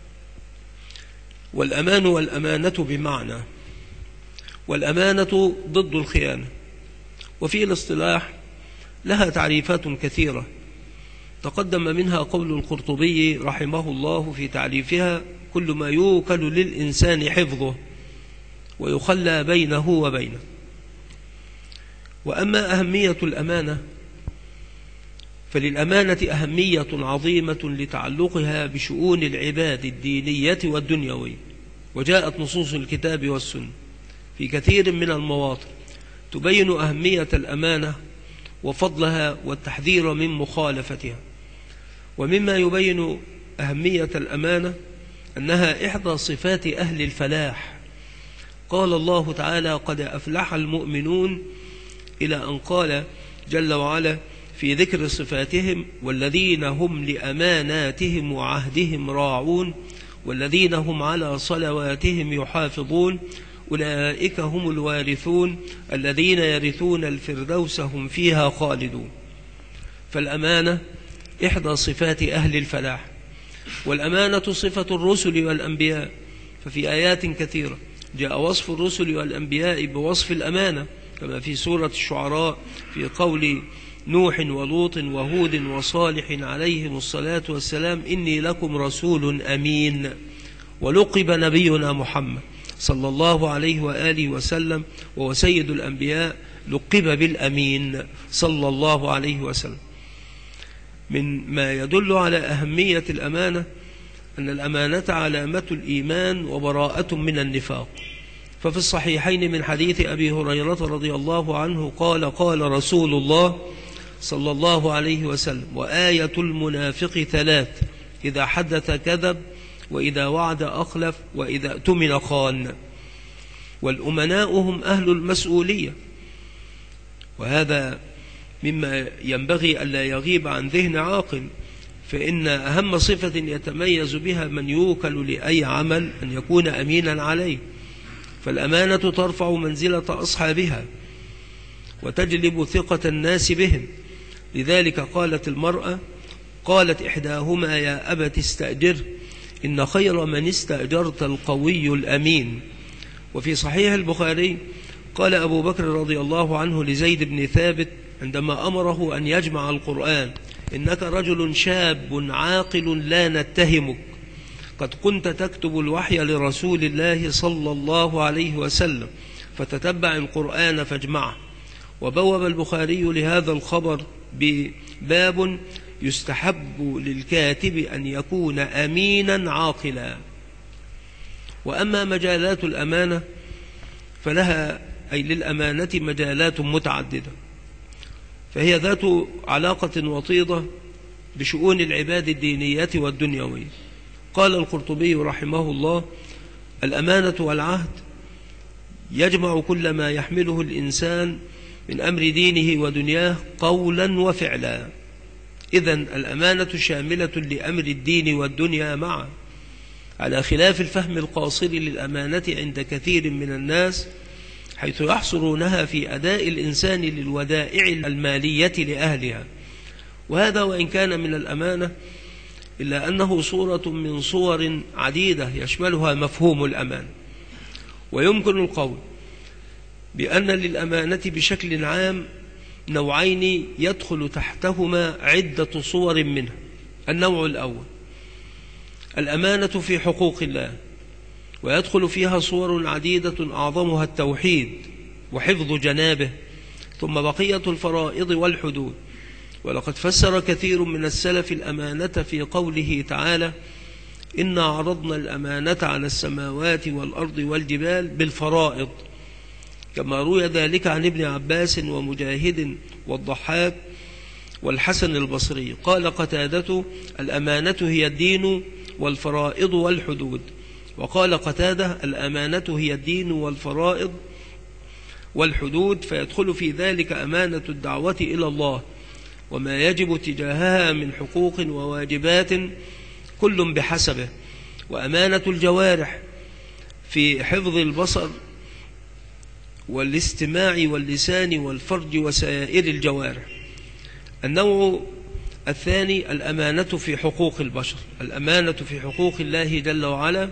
والأمان والأمانة بمعنى، والأمانة ضد الخيانة، وفي الاصطلاح لها تعريفات كثيرة تقدم منها قول القرطبي رحمه الله في تعريفها: كل ما يوكل للإنسان حفظه ويخلى بينه وبينه. وأما أهمية الأمانة فللأمانة أهمية عظيمة لتعلقها بشؤون العباد الدينية والدنيوية، وجاءت نصوص الكتاب والسنة في كثير من المواطن تبين أهمية الأمانة وفضلها والتحذير من مخالفتها. ومما يبين أهمية الأمانة أنها إحدى صفات أهل الفلاح. قال الله تعالى: قد أفلح المؤمنون، إلى أن قال جل وعلا في ذكر صفاتهم: والذين هم لأماناتهم وعهدهم راعون والذين هم على صلواتهم يحافظون أولئك هم الوارثون الذين يرثون الفردوس هم فيها خالدون. فالأمانة إحدى صفات أهل الفلاح، والأمانة صفة الرسل والأنبياء، ففي آيات كثيرة جاء وصف الرسل والأنبياء بوصف الأمانة، كما في سورة الشعراء في قول نوح ولوط وهود وصالح عليهم الصلاة والسلام: إني لكم رسول أمين. ولقب نبينا محمد صلى الله عليه وآله وسلم وهو سيد الأنبياء لقب بالأمين صلى الله عليه وسلم. من ما يدل على أهمية الأمانة أن الأمانة علامة الإيمان وبراءة من النفاق. ففي الصحيحين من حديث أبي هريرة رضي الله عنه قال قال رسول الله صلى الله عليه وسلم: وآية المنافق 3: إذا حدث كذب، وإذا وعد أخلف، وإذا اؤتمن خان. والأمناء هم أهل المسؤولية، وهذا مما ينبغي ألا يغيب عن ذهن عاقل، فإن أهم صفة يتميز بها من يوكل لأي عمل أن يكون أمينا عليه. فالأمانة ترفع منزلة أصحابها وتجلب ثقة الناس بهم. لذلك قالت المرأة، قالت إحداهما: يا أبت استأجر، إن خير من استأجرت القوي الأمين. وفي صحيح البخاري قال أبو بكر رضي الله عنه لزيد بن ثابت عندما أمره أن يجمع القرآن: إنك رجل شاب عاقل لا نتهمك، قد كنت تكتب الوحي لرسول الله صلى الله عليه وسلم، فتتبع القرآن فاجمعه. وبوب البخاري لهذا الخبر بباب يستحب للكاتب أن يكون أمينا عاقلا. وأما مجالات الأمانة فلها، أي للأمانة، مجالات متعددة، فهي ذات علاقة وطيدة بشؤون العباد الدينية والدنيوية. قال القرطبي رحمه الله: الأمانة والعهد يجمع كل ما يحمله الإنسان من أمر دينه ودنياه قولا وفعلا. إذن الأمانة شاملة لأمر الدين والدنيا معا، على خلاف الفهم القاصر للأمانة عند كثير من الناس، حيث يحصرونها في أداء الإنسان للودائع المالية لأهلها. وهذا وإن كان من الأمانة، إلا أنه صورة من صور عديدة يشملها مفهوم الأمانة. ويمكن القول بأن للأمانة بشكل عام نوعين يدخل تحتهما عدة صور منها. النوع الأول الأمانة في حقوق الله، ويدخل فيها صور عديدة أعظمها التوحيد وحفظ جنابه، ثم بقية الفرائض والحدود. ولقد فسر كثير من السلف الأمانة في قوله تعالى: إنا عرضنا الأمانة على السماوات والأرض والجبال بالفرائض، كما روي ذلك عن ابن عباس ومجاهد والضحاك والحسن البصري. قال قتادة: الأمانة هي الدين والفرائض والحدود. وقال قتادة: الأمانة هي الدين والفرائض والحدود، فيدخل في ذلك أمانة الدعوة إلى الله وما يجب تجاهها من حقوق وواجبات كل بحسبه، وأمانة الجوارح في حفظ البصر والاستماع واللسان والفرج وسائر الجوارح. النوع الثاني الأمانة في حقوق البشر، الأمانة في حقوق الله جل وعلا،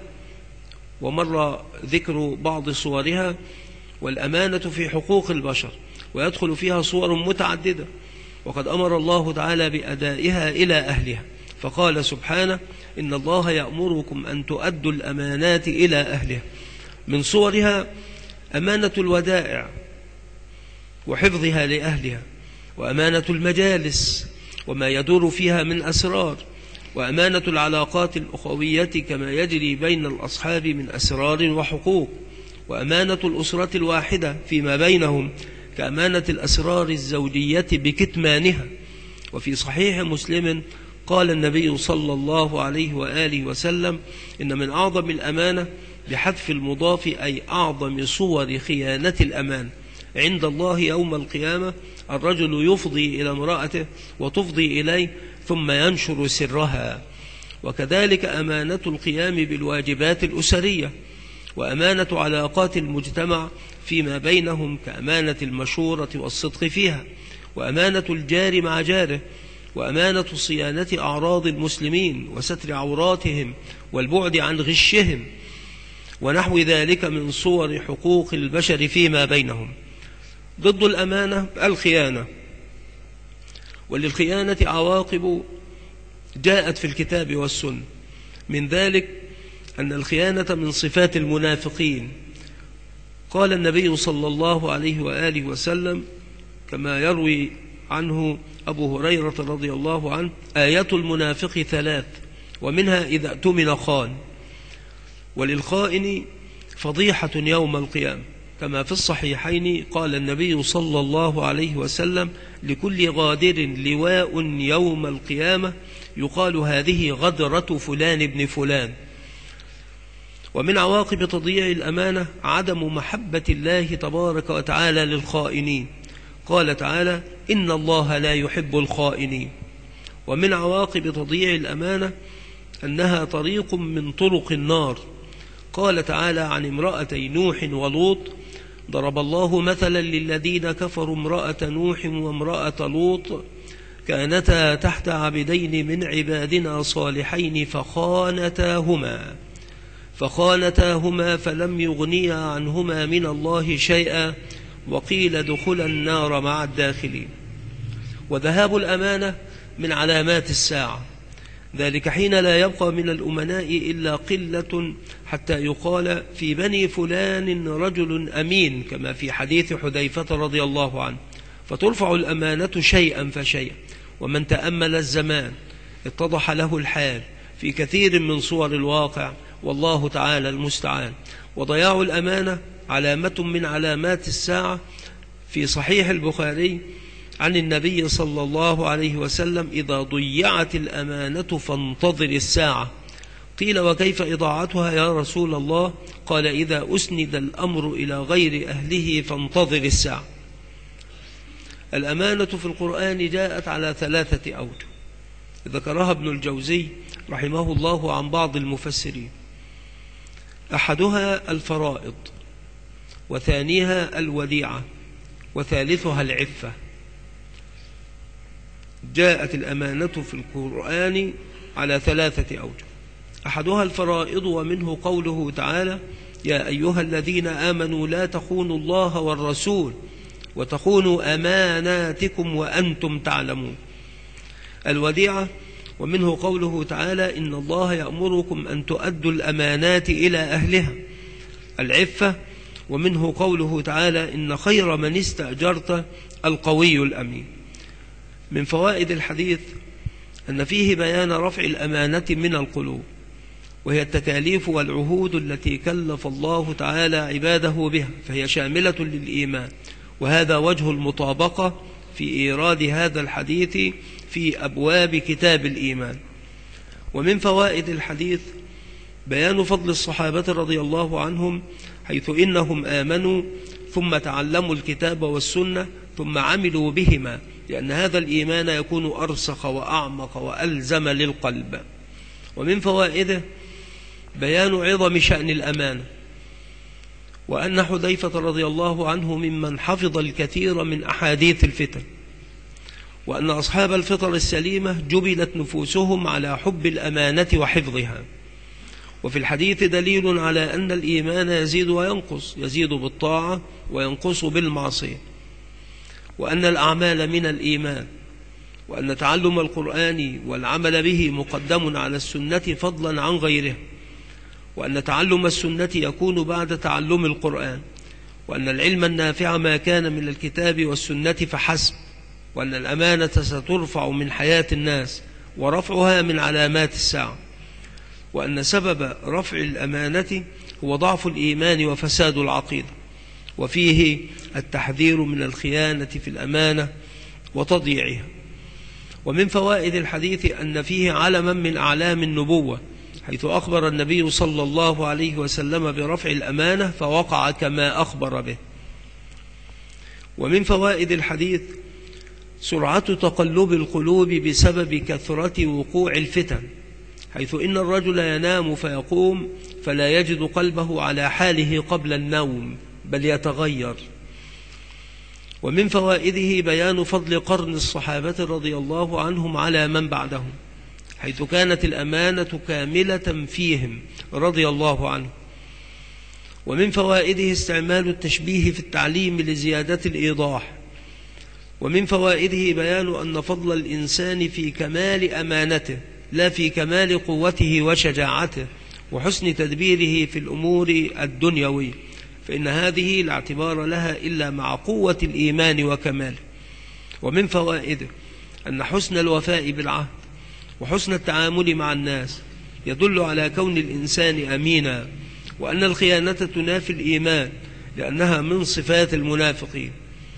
ومر ذكر بعض صورها. والأمانة في حقوق البشر ويدخل فيها صور متعددة، وقد أمر الله تعالى بأدائها إلى أهلها، فقال سبحانه: إن الله يأمركم أن تؤدوا الأمانات إلى أهلها. من صورها أمانة الودائع وحفظها لأهلها، وأمانة المجالس وما يدور فيها من أسرار، وأمانة العلاقات الأخوية كما يجري بين الأصحاب من أسرار وحقوق، وأمانة الأسرة الواحدة فيما بينهم كأمانة الأسرار الزوجية بكتمانها. وفي صحيح مسلم قال النبي صلى الله عليه وآله وسلم: إن من أعظم الأمانة بحذف المضاف، أي أعظم صور خيانة الأمان عند الله يوم القيامة، الرجل يفضي إلى امرأته وتفضي إليه ثم ينشر سرها. وكذلك أمانة القيام بالواجبات الأسرية، وأمانة علاقات المجتمع فيما بينهم كأمانة المشورة والصدق فيها، وأمانة الجار مع جاره، وأمانة صيانة أعراض المسلمين وستر عوراتهم والبعد عن غشهم، ونحو ذلك من صور حقوق البشر فيما بينهم. ضد الأمانة الخيانة، وللخيانة عواقب جاءت في الكتاب والسنة. من ذلك أن الخيانة من صفات المنافقين. قال النبي صلى الله عليه وآله وسلم كما يروي عنه أبو هريرة رضي الله عنه: آية المنافق 3: ومنها إذا اؤتمن خان. وللخائن فضيحة يوم القيامة، كما في الصحيحين قال النبي صلى الله عليه وسلم: لكل غادر لواء يوم القيامة يقال هذه غدرة فلان ابن فلان. ومن عواقب تضييع الأمانة عدم محبة الله تبارك وتعالى للخائنين، قال تعالى: إن الله لا يحب الخائنين. ومن عواقب تضييع الأمانة أنها طريق من طرق النار، قال تعالى عن امرأتي نوح ولوط: ضرب الله مثلا للذين كفروا امرأة نوح وامرأة لوط كانتا تحت عبدين من عبادنا صالحين فخانتاهما فلم يغنيا عنهما من الله شيئا وقيل ادخلا النار مع الداخلين. وذهاب الأمانة من علامات الساعة، ذلك حين لا يبقى من الأمناء إلا قلة، حتى يقال في بني فلان رجل أمين، كما في حديث حذيفة رضي الله عنه، فترفع الأمانة شيئا فشيئا. ومن تأمل الزمان اتضح له الحال في كثير من صور الواقع، والله تعالى المستعان. وضياع الأمانة علامة من علامات الساعة. في صحيح البخاري عن النبي صلى الله عليه وسلم: إذا ضيعت الأمانة فانتظر الساعة. قيل: وكيف إضاعتها يا رسول الله؟ قال: إذا أسند الأمر إلى غير أهله فانتظر الساعة. الأمانة في القرآن جاءت على 3 أوجه ذكرها ابن الجوزي رحمه الله عن بعض المفسرين. أحدها الفرائض، وثانيها الوديعة، وثالثها العفة. جاءت الأمانة في القرآن على 3 أوجه. أحدها الفرائض، ومنه قوله تعالى: يا أيها الذين آمنوا لا تخونوا الله والرسول وتخونوا أماناتكم وأنتم تعلمون. الوديعة، ومنه قوله تعالى: إن الله يأمركم أن تؤدوا الأمانات إلى أهلها. العفة، ومنه قوله تعالى: إن خير من استأجرت القوي الأمين. من فوائد الحديث أن فيه بيان رفع الأمانة من القلوب، وهي التكاليف والعهود التي كلف الله تعالى عباده بها، فهي شاملة للإيمان. وهذا وجه المطابقة في إيراد هذا الحديث في أبواب كتاب الإيمان. ومن فوائد الحديث بيان فضل الصحابة رضي الله عنهم، حيث إنهم آمنوا ثم تعلموا الكتاب والسنة ثم عملوا بهما، لأن هذا الإيمان يكون أرسخ وأعمق وألزم للقلب. ومن فوائده بيان عظم شأن الأمانة، وأن حذيفة رضي الله عنه ممن حفظ الكثير من أحاديث الفتن، وأن أصحاب الفطر السليمة جبلت نفوسهم على حب الأمانة وحفظها. وفي الحديث دليل على أن الإيمان يزيد وينقص، يزيد بالطاعة وينقص بالمعصية، وأن الأعمال من الإيمان، وأن تعلم القرآن والعمل به مقدم على السنة فضلا عن غيره، وأن تعلم السنة يكون بعد تعلم القرآن، وأن العلم النافع ما كان من الكتاب والسنة فحسب، وأن الأمانة سترفع من حياة الناس، ورفعها من علامات الساعة، وأن سبب رفع الأمانة هو ضعف الإيمان وفساد العقيدة، وفيه التحذير من الخيانة في الأمانة وتضييعها. ومن فوائد الحديث أن فيه علما من أعلام النبوة، حيث أخبر النبي صلى الله عليه وسلم برفع الأمانة فوقع كما أخبر به. ومن فوائد الحديث سرعة تقلب القلوب بسبب كثرة وقوع الفتن، حيث إن الرجل ينام فيقوم فلا يجد قلبه على حاله قبل النوم، بل يتغير. ومن فوائده بيان فضل قرن الصحابة رضي الله عنهم على من بعدهم، حيث كانت الأمانة كاملة فيهم رضي الله عنهم. ومن فوائده استعمال التشبيه في التعليم لزيادة الإيضاح. ومن فوائده بيان أن فضل الإنسان في كمال أمانته، لا في كمال قوته وشجاعته وحسن تدبيره في الأمور الدنيوية، فإن هذه لا اعتبار لها إلا مع قوة الإيمان وكماله. ومن فوائده أن حسن الوفاء بالعهد وحسن التعامل مع الناس يدل على كون الإنسان أمينا، وأن الخيانة تنافي الإيمان لأنها من صفات المنافقين.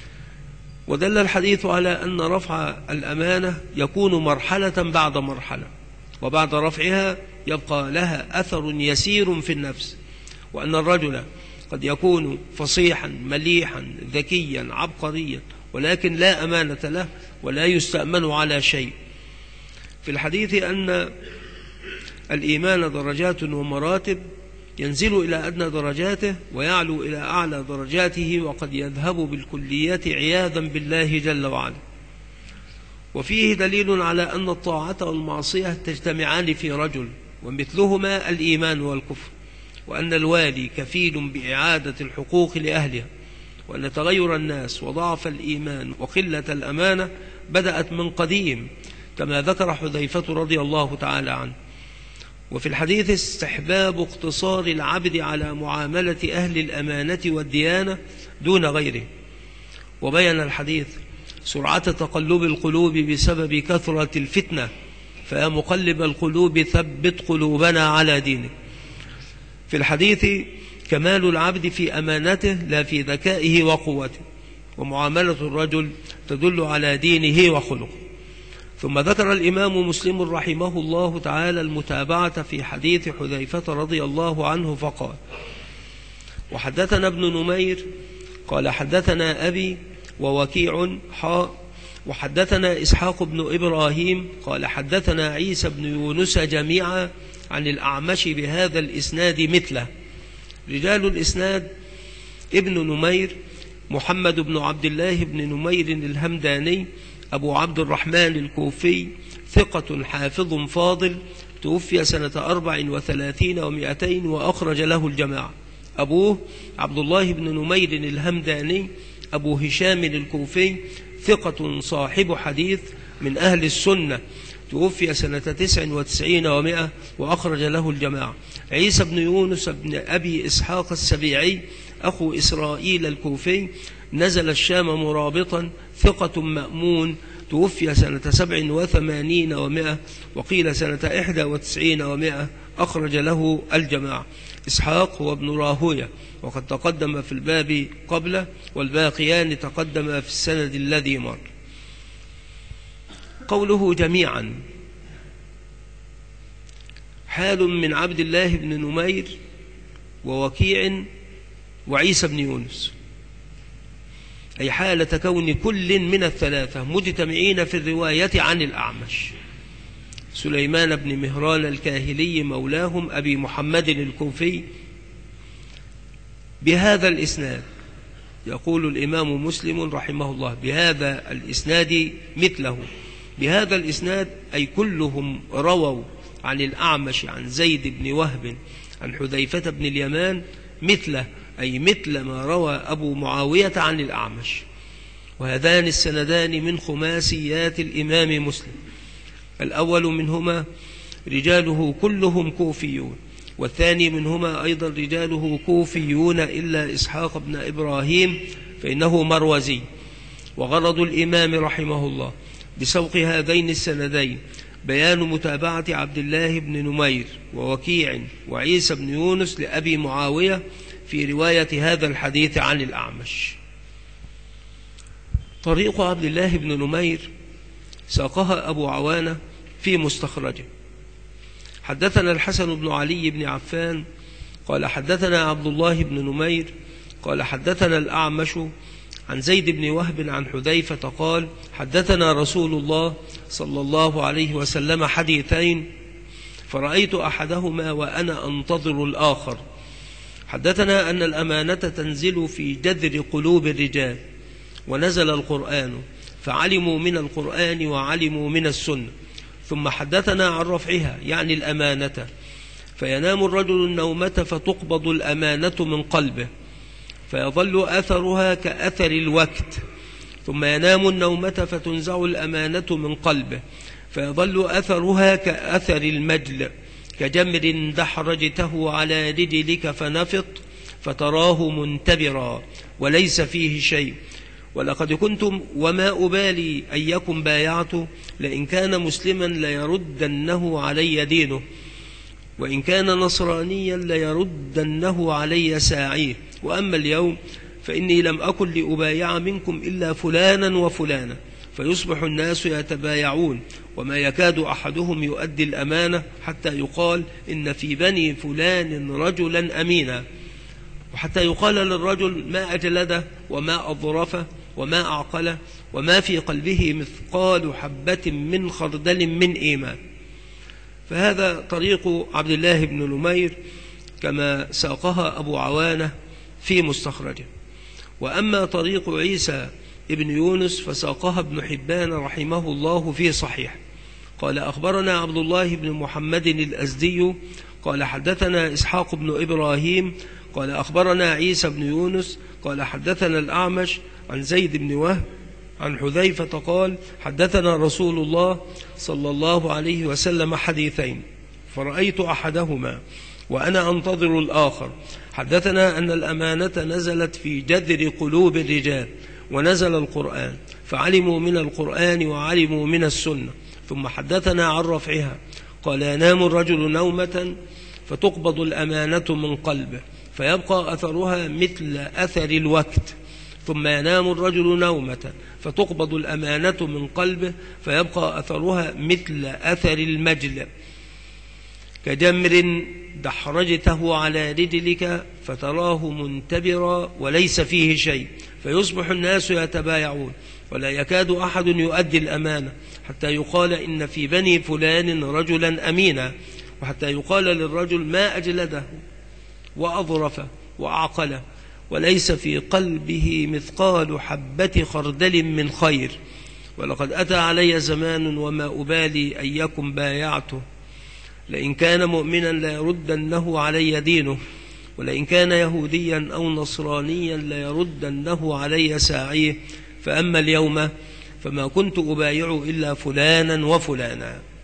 ودل الحديث على أن رفع الأمانة يكون مرحلة بعد مرحلة، وبعد رفعها يبقى لها أثر يسير في النفس، وأن الرجل قد يكون فصيحا مليحا ذكيا عبقريا ولكن لا أمانة له ولا يستأمن على شيء. في الحديث أن الإيمان درجات ومراتب، ينزل إلى أدنى درجاته ويعلو إلى أعلى درجاته، وقد يذهب بالكليات عياذا بالله جل وعلا. وفيه دليل على أن الطاعة والمعصية تجتمعان في رجل، ومثلهما الإيمان والكفر، وأن الوالي كفيل بإعادة الحقوق لأهلها، وأن تغير الناس وضعف الإيمان وقلة الأمانة بدأت من قديم، كما ذكر حذيفة رضي الله تعالى عنه. وفي الحديث استحباب اقتصار العبد على معاملة أهل الأمانة والديانة دون غيره. وبين الحديث سرعة تقلب القلوب بسبب كثرة الفتنة، فيا مقلب القلوب ثبت قلوبنا على دينك. في الحديث كمال العبد في أمانته لا في ذكائه وقوته، ومعاملة الرجل تدل على دينه وخلقه. ثم ذكر الإمام مسلم رحمه الله تعالى المتابعة في حديث حذيفة رضي الله عنه فقال: وحدثنا ابن نمير قال حدثنا أبي ووكيع وحدثنا إسحاق بن إبراهيم قال حدثنا عيسى بن يونس جميعا عن الأعمش بهذا الإسناد مثله. رجال الإسناد: ابن نمير محمد بن عبد الله بن نمير الهمداني أبو عبد الرحمن الكوفي، ثقة حافظ فاضل، توفي سنة 34 و200 وأخرج له الجماعة. أبوه عبد الله بن نمير الهمداني أبو هشام الكوفي، ثقة صاحب حديث من أهل السنة، توفي سنة 99 و100 وأخرج له الجماعة. عيسى بن يونس بن أبي إسحاق السبيعي أخو إسرائيل الكوفي، نزل الشام مرابطا، ثقة مأمون، توفي سنة 87 و100 وقيل سنة 91 و100، أخرج له الجماعة. إسحاق هو ابن راهوية، وقد تقدم في الباب قبله، والباقيان تقدم في السند الذي مر. قوله جميعا حال من عبد الله بن نمير ووكيع وعيسى بن يونس، أي حالة كون كل من الثلاثة مجتمعين في الرواية عن الأعمش. سليمان بن مهران الكاهلي مولاهم أبي محمد الكوفي بهذا الإسناد. يقول الإمام مسلم رحمه الله بهذا الإسناد مثله. بهذا الإسناد أي كلهم رووا عن الأعمش عن زيد بن وهب عن حذيفة بن اليمان مثله، أي مثل ما روى أبو معاوية عن الأعمش. وهذان السندان من خماسيات الإمام مسلم. الأول منهما رجاله كلهم كوفيون، والثاني منهما أيضا رجاله كوفيون إلا إسحاق بن إبراهيم فإنه مروزي. وغرض الإمام رحمه الله بسوق هذين السندين بيان متابعة عبد الله بن نمير ووكيع وعيسى بن يونس لأبي معاوية في رواية هذا الحديث عن الأعمش. طريق عبد الله بن نمير ساقها أبو عوانة في مستخرجه. حدثنا الحسن بن علي بن عفان قال حدثنا عبد الله بن نمير قال حدثنا الأعمش عن زيد بن وهب عن حذيفة قال حدثنا رسول الله صلى الله عليه وسلم حديثين فرأيت أحدهما وأنا أنتظر الآخر. حدثنا أن الأمانة تنزل في جذر قلوب الرجال، ونزل القرآن فعلموا من القرآن وعلموا من السنة. ثم حدثنا عن رفعها يعني الأمانة، فينام الرجل النومة فتقبض الأمانة من قلبه فيظل أثرها كأثر الوقت، ثم ينام النومة فتنزع الأمانة من قلبه فيظل أثرها كأثر المجل، كجمر دحرجته على رجلك فنفط فتراه منتبرا وليس فيه شيء، ولقد كنتم وما أبالي أيكم بايعته، لئن كان مسلما ليردنه علي دينه، وإن كان نصرانيا ليردنه علي ساعيه، وأما اليوم فإني لم أكن لأبايع منكم إلا فلانا وفلانا، فيصبح الناس يتبايعون وما يكاد أحدهم يؤدي الأمانة حتى يقال إن في بني فلان رجلا أمينا، وحتى يقال للرجل ما أجلده وما أظرفه وما أعقله وما في قلبه مثقال حبة من خردل من إيمان. فهذا طريق عبد الله بن نمير كما ساقها أبو عوانة في مستخرجه. وأما طريق عيسى ابن يونس فساقها ابن حبان رحمه الله في صحيح. قال أخبرنا عبد الله بن محمد الأزدي قال حدثنا إسحاق بن إبراهيم قال أخبرنا عيسى بن يونس قال حدثنا الأعمش عن زيد بن وهب عن حذيفة قال حدثنا رسول الله صلى الله عليه وسلم حديثين فرأيت أحدهما وأنا أنتظر الآخر. حدثنا أن الأمانة نزلت في جذر قلوب الرجال، ونزل القرآن فعلموا من القرآن وعلموا من السنة، ثم حدثنا عن رفعها. قال ينام الرجل نومة فتقبض الأمانة من قلبه فيبقى أثرها مثل أثر الوقت، ثم ينام الرجل نومة فتقبض الأمانة من قلبه فيبقى أثرها مثل أثر المجل، كجمر دحرجته على رجلك فتراه منتبرا وليس فيه شيء، فيصبح الناس يتبايعون ولا يكاد أحد يؤدي الأمانة حتى يقال إن في بني فلان رجلا أمينا، وحتى يقال للرجل ما أجلده وأظرفه وأعقله وليس في قلبه مثقال حبة خردل من خير. ولقد أتى علي زمان وما أبالي أيكم بايعته، لئن كان مؤمنا ليردنه علي دينه، ولئن كان يهوديا أو نصرانيا ليردنه علي ساعيه، فأما اليوم فما كنت أبايع إلا فلانا وفلانا.